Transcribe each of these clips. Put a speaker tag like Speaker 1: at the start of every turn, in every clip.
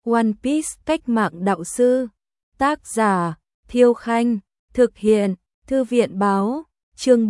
Speaker 1: One Piece cách mạng đạo sư. Tác giả Thiêu Khanh. Thực hiện Thư viện Báo. Chương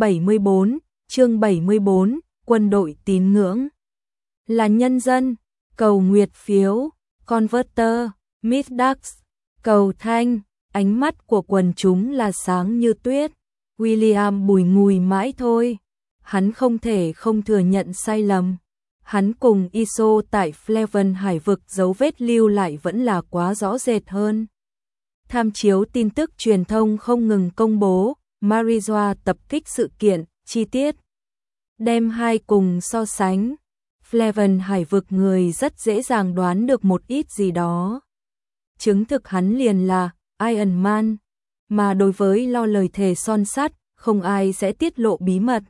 Speaker 1: 74, Quân đội tín ngưỡng. Là nhân dân, cầu nguyệt phiếu, converter, Midax, cầu thanh, ánh mắt của quần chúng là sáng như tuyết. William bùi ngùi mãi thôi. Hắn không thể không thừa nhận sai lầm. Hắn cùng Iso tại Fleven hải vực dấu vết lưu lại vẫn là quá rõ rệt hơn. Tham chiếu tin tức truyền thông không ngừng công bố Marijoa tập kích sự kiện, chi tiết. Đem hai cùng so sánh. Fleven hải vực người rất dễ dàng đoán được một ít gì đó. Chứng thực hắn liền là Iron Man. Mà đối với lo lời thề son sắt, không ai sẽ tiết lộ bí mật.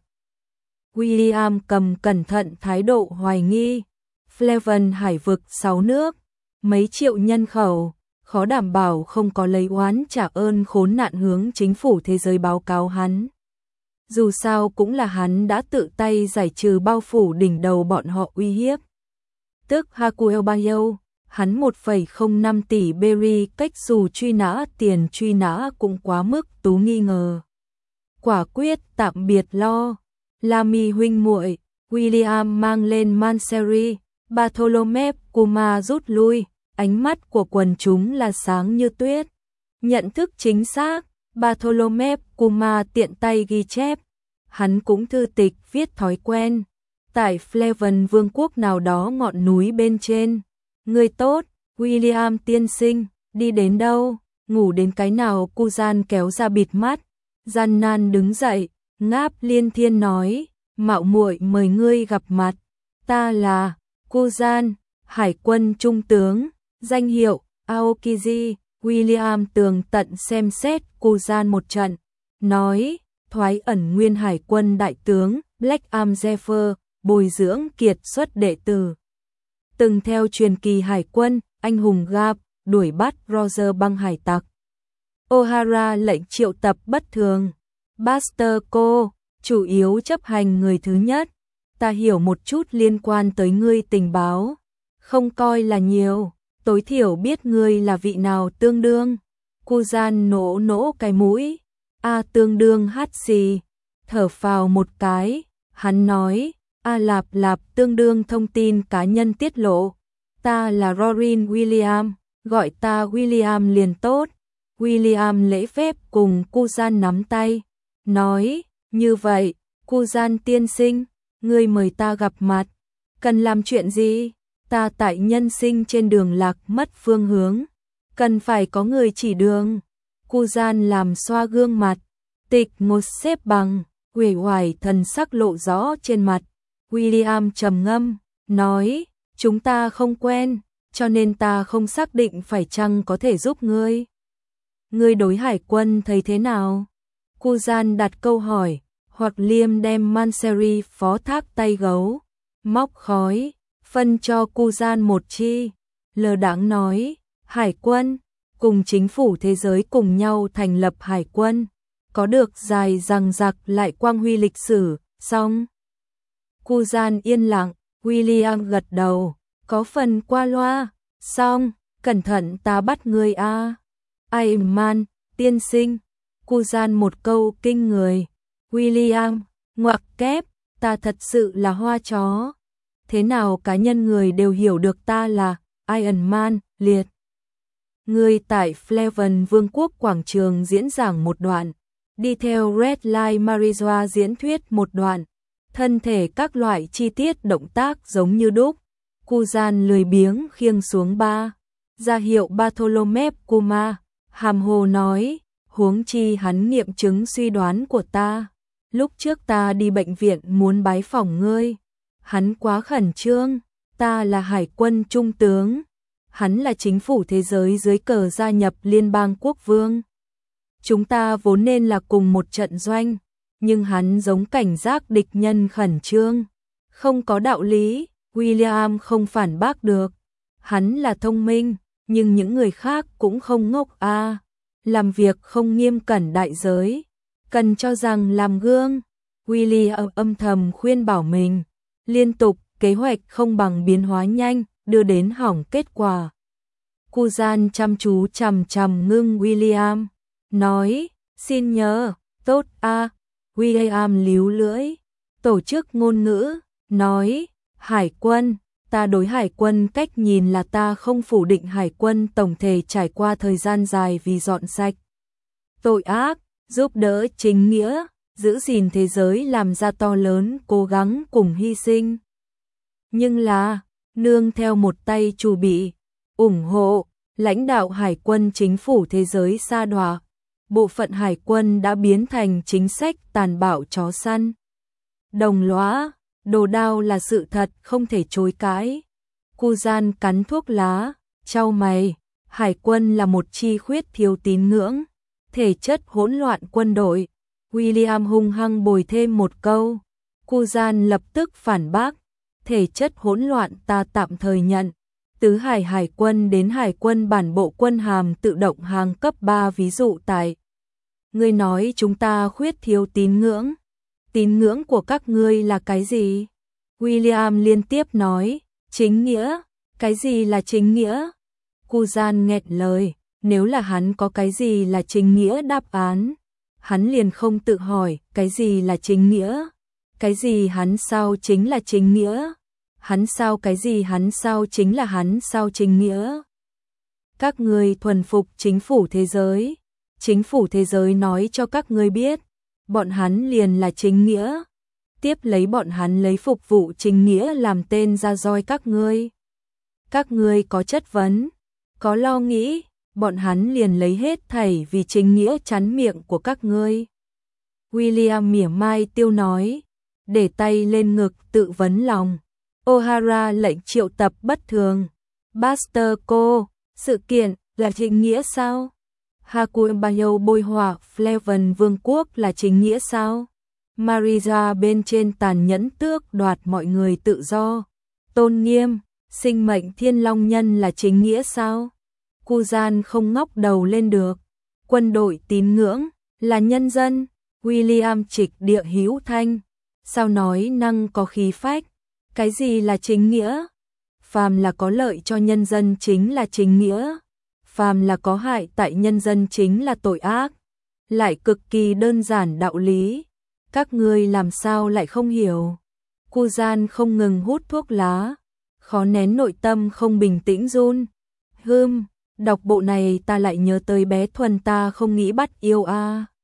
Speaker 1: William cầm cẩn thận thái độ hoài nghi. Fleven hải vực 6 nước, mấy triệu nhân khẩu, khó đảm bảo không có lấy oán trả ơn khốn nạn hướng chính phủ thế giới báo cáo hắn. Dù sao cũng là hắn đã tự tay giải trừ bao phủ đỉnh đầu bọn họ uy hiếp. Tức Hakuel Bayo, hắn 1,05 tỷ berry cách dù truy nã tiền truy nã cũng quá mức tú nghi ngờ. Quả quyết tạm biệt lo. Lamy huynh muội, William mang lên Manseri, Bartholomew Kuma rút lui, ánh mắt của quần chúng là sáng như tuyết. Nhận thức chính xác, Bartholomew Kuma tiện tay ghi chép. Hắn cũng thư tịch viết thói quen. Tại Fleven vương quốc nào đó ngọn núi bên trên. Người tốt, William tiên sinh, đi đến đâu, ngủ đến cái nào? Kuzan kéo ra bịt mắt. Gian nan đứng dậy, ngáp liên thiên nói, mạo muội mời ngươi gặp mặt. Ta là Kuzan, hải quân trung tướng, danh hiệu Aokiji. William tường tận xem xét Kuzan một trận, nói, thoái ẩn nguyên hải quân đại tướng Black Arm Zephyr, bồi dưỡng kiệt xuất đệ tử. Từng theo truyền kỳ hải quân, anh hùng Garp, đuổi bắt Roger băng hải tặc. O'Hara lệnh triệu tập bất thường. Buster cô, chủ yếu chấp hành người thứ nhất. Ta hiểu một chút liên quan tới ngươi tình báo. Không coi là nhiều, tối thiểu biết ngươi là vị nào tương đương. Kuzan nỗ cái mũi. Tương đương hát xì. Thở phào một cái, hắn nói, lạp tương đương thông tin cá nhân tiết lộ. Ta là Rorin William, gọi ta William liền tốt. William lễ phép cùng Kuzan nắm tay, nói, như vậy, Kuzan tiên sinh, ngươi mời ta gặp mặt, cần làm chuyện gì? Ta tại nhân sinh trên đường lạc mất phương hướng, cần phải có người chỉ đường. Kuzan làm xoa gương mặt, tịch ngồi xếp bằng, uể oải thần sắc lộ rõ trên mặt. William trầm ngâm, nói, chúng ta không quen, cho nên ta không xác định phải chăng có thể giúp ngươi. Ngươi đối hải quân thấy thế nào? Kuzan đặt câu hỏi, hoặc liêm đem Manseri phó thác tay gấu, móc khói, phân cho Kuzan một chi, lơ đãng nói, hải quân, cùng chính phủ thế giới cùng nhau thành lập hải quân, có được dài dằng dặc lại quang huy lịch sử, xong. Kuzan yên lặng, William gật đầu, có phần qua loa, xong, cẩn thận ta bắt ngươi a. Iron Man, tiên sinh. Kuzan một câu kinh người. William, ngoặc kép, ta thật sự là hoa chó. Thế nào cá nhân người đều hiểu được ta là Iron Man, liệt. Người tại Fleven vương quốc quảng trường diễn giảng một đoạn, đi theo Red Light Marijoa diễn thuyết một đoạn, thân thể các loại chi tiết động tác giống như đúc. Kuzan lười biếng khiêng xuống ra hiệu Bartholomew Kuma, hàm hồ nói, huống chi hắn nghiệm chứng suy đoán của ta. Lúc trước ta đi bệnh viện muốn bái phỏng ngươi, hắn quá khẩn trương, ta là hải quân trung tướng, hắn là chính phủ thế giới dưới cờ gia nhập liên bang quốc vương. Chúng ta vốn nên là cùng một trận doanh, nhưng hắn giống cảnh giác địch nhân khẩn trương. Không có đạo lý, William không phản bác được. Hắn là thông minh, nhưng những người khác cũng không ngốc a. Làm việc không nghiêm cẩn đại giới, cần cho rằng làm gương. William âm thầm khuyên bảo mình, liên tục kế hoạch không bằng biến hóa nhanh, đưa đến hỏng kết quả. Cu Gian chăm chú chằm chằm ngưng William, nói, xin nhờ, tốt a. William líu lưỡi, tổ chức ngôn ngữ, nói, hải quân, ta đối hải quân cách nhìn là ta không phủ định hải quân tổng thể trải qua thời gian dài vì dọn sạch tội ác, giúp đỡ chính nghĩa, giữ gìn thế giới làm ra to lớn cố gắng cùng hy sinh. Nhưng là, nương theo một tay chủ bị, ủng hộ, lãnh đạo hải quân chính phủ thế giới sa đọa, bộ phận hải quân đã biến thành chính sách tàn bạo chó săn. Đồng lõa, đồ đao là sự thật không thể chối cãi. Cu Gian cắn thuốc lá, chau mày, hải quân là một chi khuyết thiếu tín ngưỡng, thể chất hỗn loạn quân đội. William hung hăng bồi thêm một câu, Cu Gian lập tức phản bác, thể chất hỗn loạn ta tạm thời nhận. Tứ hải hải quân đến hải quân bản bộ quân hàm tự động hàng cấp 3 ví dụ tại. Ngươi nói chúng ta khuyết thiếu tín ngưỡng. Tín ngưỡng của các ngươi là cái gì? William liên tiếp nói, chính nghĩa. Cái gì là chính nghĩa? Cu Gian nghẹn lời, nếu là hắn có cái gì là chính nghĩa đáp án, hắn liền không tự hỏi cái gì là chính nghĩa. Cái gì hắn sao chính là chính nghĩa. Hắn sao cái gì hắn sao chính là hắn sao chính nghĩa. Các ngươi thuần phục chính phủ thế giới. Chính phủ thế giới nói cho các ngươi biết, bọn hắn liền là chính nghĩa. Tiếp lấy bọn hắn lấy phục vụ chính nghĩa làm tên ra roi các ngươi. Các ngươi có chất vấn, có lo nghĩ, bọn hắn liền lấy hết thảy vì chính nghĩa chắn miệng của các ngươi. William mỉa mai tiêu nói, để tay lên ngực tự vấn lòng. O'Hara lệnh triệu tập bất thường. Buster cô, sự kiện là chính nghĩa sao? Hakubayo bôi họa Fleven vương quốc là chính nghĩa sao? Maria bên trên tàn nhẫn tước đoạt mọi người tự do, tôn nghiêm, sinh mệnh thiên long nhân là chính nghĩa sao? Cu Gian không ngóc đầu lên được. Quân đội tín ngưỡng là nhân dân. William trịch địa hữu thanh, sao nói năng có khí phách. Cái gì là chính nghĩa? Phàm là có lợi cho nhân dân chính là chính nghĩa. Phàm là có hại tại nhân dân chính là tội ác. Lại cực kỳ đơn giản đạo lý. Các ngươi làm sao lại không hiểu? Cu Gian không ngừng hút thuốc lá, khó nén nội tâm không bình tĩnh run. Đọc bộ này ta lại nhớ tới bé Thuần ta không nghĩ bắt yêu a.